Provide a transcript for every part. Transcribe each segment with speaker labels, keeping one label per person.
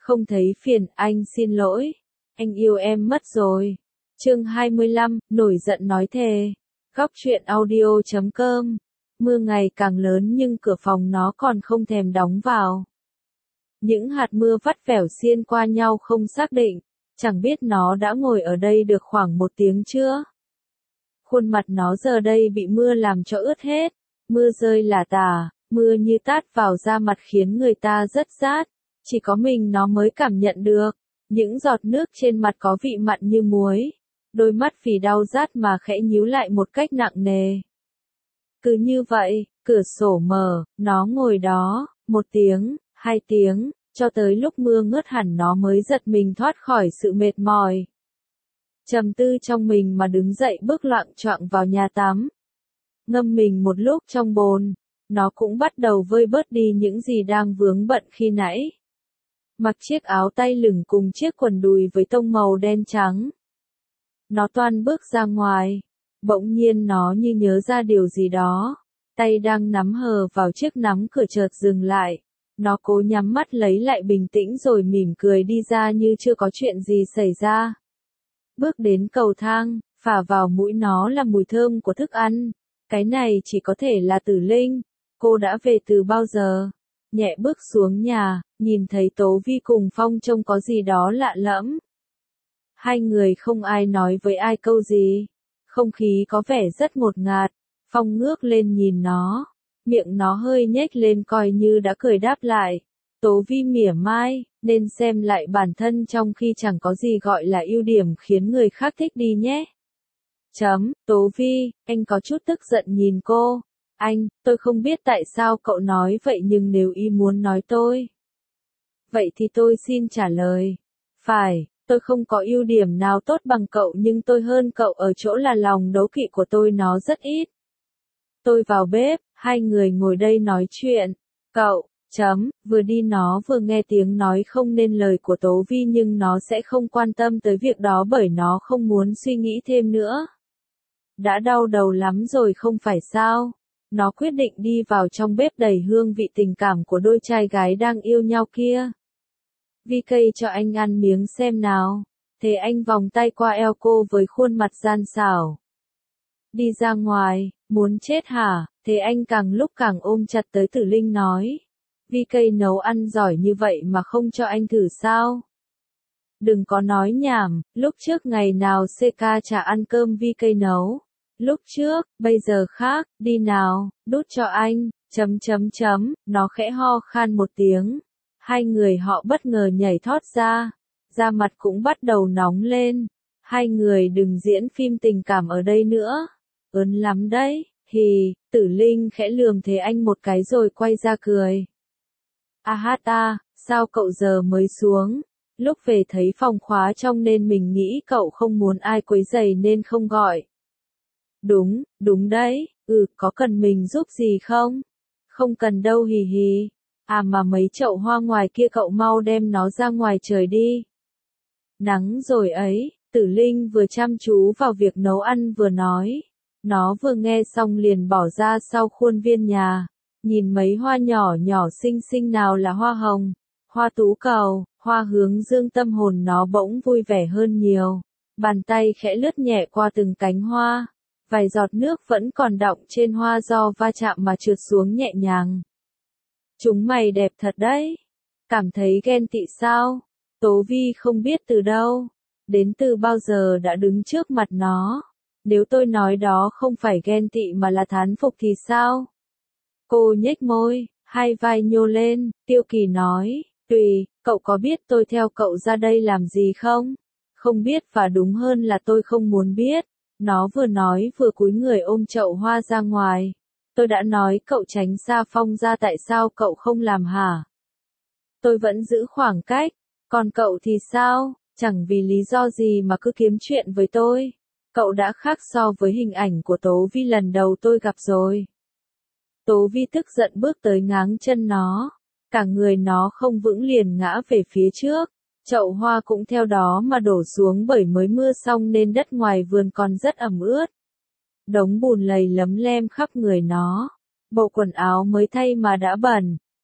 Speaker 1: Không thấy phiền, anh xin lỗi. Anh yêu em mất rồi. Chương 25, nổi giận nói thề. Góc truyện audio.com. Mưa ngày càng lớn nhưng cửa phòng nó còn không thèm đóng vào. Những hạt mưa vắt vẻo xiên qua nhau không xác định, chẳng biết nó đã ngồi ở đây được khoảng 1 tiếng chưa. Khuôn mặt nó giờ đây bị mưa làm cho ướt hết, mưa rơi lả tả, mưa như tát vào da mặt khiến người ta rất rát, chỉ có mình nó mới cảm nhận được. Những giọt nước trên mặt có vị mặn như muối, đôi mắt vì đau rát mà khẽ nhíu lại một cách nặng nề. Cứ như vậy, cửa sổ mở, nó ngồi đó, 1 tiếng, 2 tiếng, cho tới lúc mưa ngớt hẳn nó mới giật mình thoát khỏi sự mệt mỏi. Trầm tư trong mình mà đứng dậy bước loạng choạng vào nhà tắm. Ngâm mình một lúc trong bồn, nó cũng bắt đầu vơi bớt đi những gì đang vướng bận khi nãy. Mặc chiếc áo tay lửng cùng chiếc quần đùi với tông màu đen trắng. Nó toan bước ra ngoài, bỗng nhiên nó như nhớ ra điều gì đó, tay đang nắm hờ vào chiếc nắm cửa chợt dừng lại. Nó cố nhắm mắt lấy lại bình tĩnh rồi mỉm cười đi ra như chưa có chuyện gì xảy ra. Bước đến cầu thang, phả vào mũi nó là mùi thơm của thức ăn. Cái này chỉ có thể là Tử Linh. Cô đã về từ bao giờ? Nhẹ bước xuống nhà, nhìn thấy Tố Vi cùng Phong trông có gì đó lạ lẫm. Hai người không ai nói với ai câu gì. Không khí có vẻ rất ngột ngạt. Phong ngước lên nhìn nó. Miệng nó hơi nhếch lên coi như đã cười đáp lại. Tố Vi mỉa mai, nên xem lại bản thân trong khi chẳng có gì gọi là ưu điểm khiến người khác thích đi nhé. Tố Vi, anh có chút tức giận nhìn cô. Anh, tôi không biết tại sao cậu nói vậy nhưng nếu ý muốn nói tôi. Vậy thì tôi xin trả lời. Phải, tôi không có ưu điểm nào tốt bằng cậu nhưng tôi hơn cậu ở chỗ là lòng đố kỵ của tôi nó rất ít. Tôi vào bếp, hai người ngồi đây nói chuyện. Cậu, vừa đi nó vừa nghe tiếng nói không nên lời của Tố Vi nhưng nó sẽ không quan tâm tới việc đó bởi nó không muốn suy nghĩ thêm nữa. Đã đau đầu lắm rồi không phải sao? Nó quyết định đi vào trong bếp đầy hương vị tình cảm của đôi trai gái đang yêu nhau kia. Vi cây cho anh ăn miếng xem nào. Thế anh vòng tay qua eo cô với khuôn mặt gian xảo. Đi ra ngoài, muốn chết hả? Thế anh càng lúc càng ôm chặt tới Tử Linh nói. Vi cây nấu ăn giỏi như vậy mà không cho anh thử sao? Đừng có nói nhảm, lúc trước ngày nào CK chả ăn cơm Vi cây nấu. Lúc trước, bây giờ khác, đi nào, đút cho anh, nó khẽ ho khan một tiếng. Hai người họ bất ngờ nhảy thót ra, da mặt cũng bắt đầu nóng lên. Hai người đừng diễn phim tình cảm ở đây nữa. Ớn lắm đấy, Tử Linh khẽ lườm Thế Anh một cái rồi quay ra cười. Sao cậu giờ mới xuống? Lúc về thấy phòng khóa trong nên mình nghĩ cậu không muốn ai quấy rầy nên không gọi. Đúng đấy, có cần mình giúp gì không? Không cần đâu mà mấy chậu hoa ngoài kia cậu mau đem nó ra ngoài trời đi. Nắng rồi ấy, Tử Linh vừa chăm chú vào việc nấu ăn vừa nói. Nó vừa nghe xong liền bỏ ra sau khuôn viên nhà. Nhìn mấy hoa nhỏ nhỏ xinh xinh nào là hoa hồng, hoa tú cầu, hoa hướng dương tâm hồn nó bỗng vui vẻ hơn nhiều. Bàn tay khẽ lướt nhẹ qua từng cánh hoa. Vài giọt nước vẫn còn đọng trên hoa do va chạm mà trượt xuống nhẹ nhàng. Chúng mày đẹp thật đấy. Cảm thấy ghen tị sao? Tố Vi không biết từ đâu, đến từ bao giờ đã đứng trước mặt nó. Nếu tôi nói đó không phải ghen tị mà là thán phục thì sao? Cô nhếch môi, hai vai nhô lên, Tiêu Kỳ nói, tùy, cậu có biết tôi theo cậu ra đây làm gì không? Không biết và đúng hơn là tôi không muốn biết. Nó vừa nói vừa cúi người ôm chậu hoa ra ngoài. Tôi đã nói cậu tránh xa Phong ra tại sao cậu không làm hả? Tôi vẫn giữ khoảng cách, còn cậu thì sao? Chẳng vì lý do gì mà cứ kiếm chuyện với tôi. Cậu đã khác so với hình ảnh của Tố Vi lần đầu tôi gặp rồi. Tố Vi tức giận bước tới ngáng chân nó. Cả người nó không vững liền ngã về phía trước. Chậu hoa cũng theo đó mà đổ xuống bởi mới mưa xong nên đất ngoài vườn còn rất ẩm ướt. Đống bùn lầy lấm lem khắp người nó. Bộ quần áo mới thay mà đã bẩn.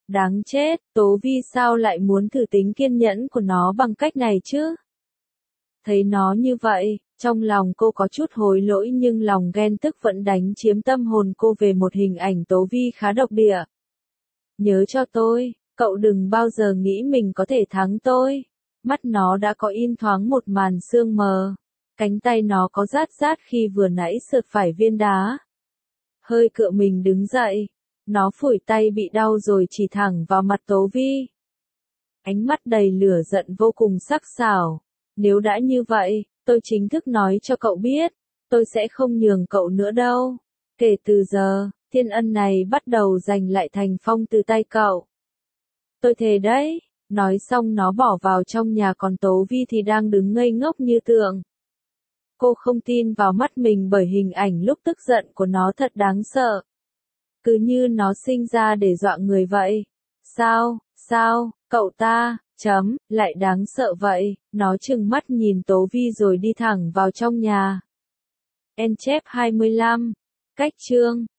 Speaker 1: Đáng chết, Tố Vi sao lại muốn thử tính kiên nhẫn của nó bằng cách này chứ? Thấy nó như vậy, trong lòng cô có chút hối lỗi nhưng lòng ghen tức vẫn đánh chiếm tâm hồn cô về một hình ảnh Tố Vi khá độc địa. Nhớ cho tôi, cậu đừng bao giờ nghĩ mình có thể thắng tôi. Mắt nó đã có in thoáng một màn sương mờ. Cánh tay nó có rát rát khi vừa nãy sượt phải viên đá. Hơi cựa mình đứng dậy. Nó phủi tay bị đau rồi chỉ thẳng vào mặt Tố Vi. Ánh mắt đầy lửa giận vô cùng sắc sảo. Nếu đã như vậy, tôi chính thức nói cho cậu biết. Tôi sẽ không nhường cậu nữa đâu. Kể từ giờ, thiên ân này bắt đầu giành lại thành phong từ tay cậu. Tôi thề đấy. Nói xong nó bỏ vào trong nhà còn Tố Vi thì đang đứng ngây ngốc như tượng. Cô không tin vào mắt mình bởi hình ảnh lúc tức giận của nó thật đáng sợ. Cứ như nó sinh ra để dọa người vậy. Sao, cậu ta, lại đáng sợ vậy, nó trừng mắt nhìn Tố Vi rồi đi thẳng vào trong nhà. En chép 25. Cách chương